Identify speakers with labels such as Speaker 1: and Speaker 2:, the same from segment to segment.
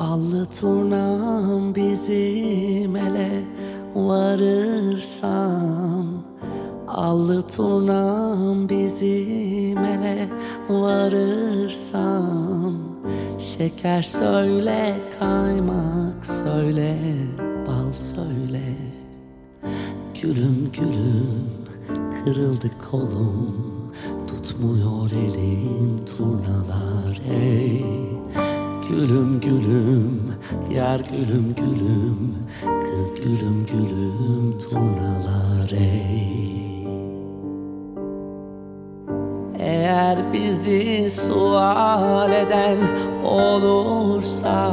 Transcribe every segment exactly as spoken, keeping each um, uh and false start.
Speaker 1: Allı turnam bizim ele varırsan, allı turnam bizim ele varırsan, şeker söyle, kaymak söyle, bal söyle. Gülüm gülüm, kırıldı kolum, tutmuyor elim turnalar hey. Gülüm gülüm, yar gülüm gülüm, kız gülüm gülüm turnalar ey. Eğer bizi sual eden olursa,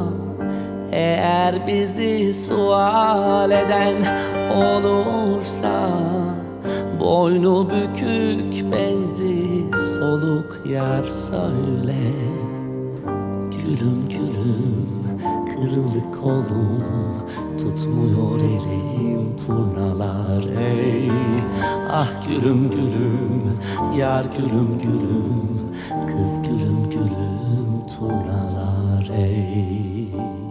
Speaker 1: eğer bizi sual eden olursa, boynu bükük benzi soluk yar söyle. Gülüm gülüm, kırıldı kolum, tutmuyor elim turnalar ey. Ah gülüm gülüm, yar gülüm gülüm, kız gülüm gülüm turnalar ey.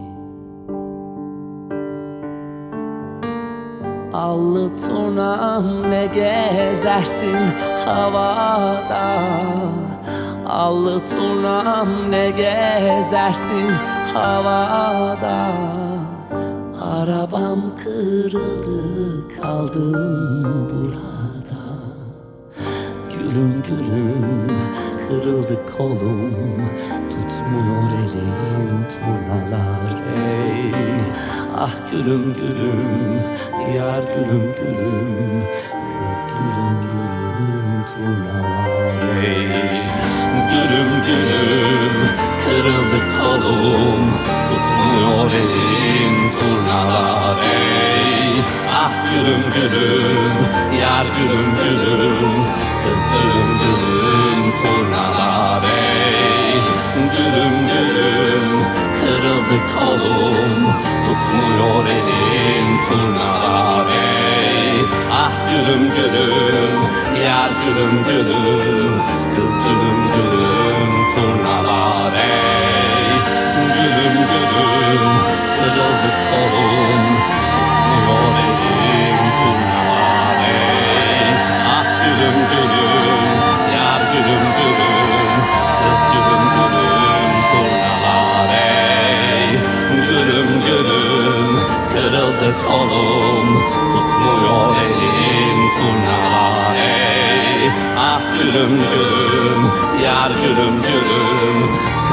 Speaker 1: Allı turnam ne gezersin havada, allı turnam ne gezersin havada. Arabam kırıldı, kaldım burada. Gülüm gülüm, kırıldı kolum, tutmuyor elim turnalar ey. Ah gülüm gülüm, yar gülüm gülüm, kız gülüm gülüm turnalar ey. Gülüm gülüm, kırıldı kolum, tutmuyor elim turnalar ey. Ah gülüm gülüm, yar gülüm gülüm, kız gülüm gülüm turnalar ey. Gülüm gülüm, kırıldı kolum, tutmuyor elim turnalar ey. Ah gülüm gülüm, yar gülüm gülüm, kız gülüm gülüm turnalar ey. Gülüm gülüm, kırıldı kolum, tutmuyor elim turnalar ey. Ah gülüm gülüm, yar gülüm gülüm, kız gülüm gülüm turnalar ey. Gülüm gülüm, kırıldı kolum, tutmuyor elim turnalar ey. Ah gülüm gülüm, yar gülüm gülüm,